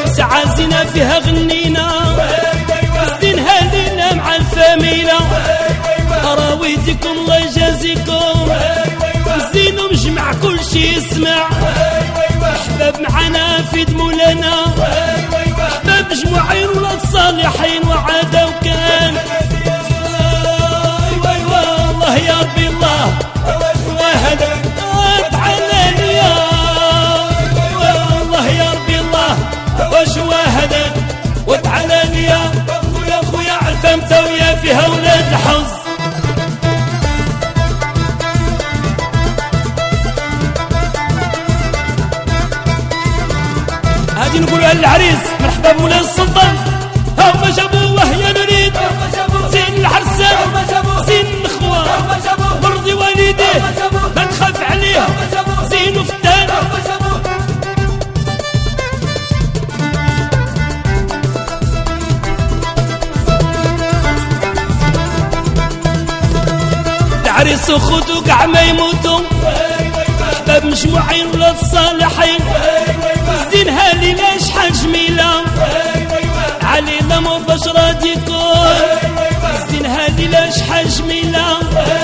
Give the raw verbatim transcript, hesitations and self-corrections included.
ساعة زينة فيها غنينا زينها لينا مع الفاميلة راويتكم الله يجازيكم زينو مجمع كل شي يسمع احباب معنا في دمولانا احباب مجموعين ولاد صالحين وعادا وكان الله يا ربي الله واحد تعالى ليا الله يا ربي الله واش واحد وتعالى ليا خويا خويا عرفة متوية فيها ولاد الحظ هادي نقولوا للعريس مرحبا بولاي السلطان هاهما جابوه وهي نريد زين العرسان زين الخوة مرضي والديه ما تخاف عليه زين فتان العريس وخوتو كاع ما يموتوا احباب مجموعين ولاد صالحين زينها ليلة شحال جميلة علي الامور باش راضي يكون زينها ليلة شحال جميلة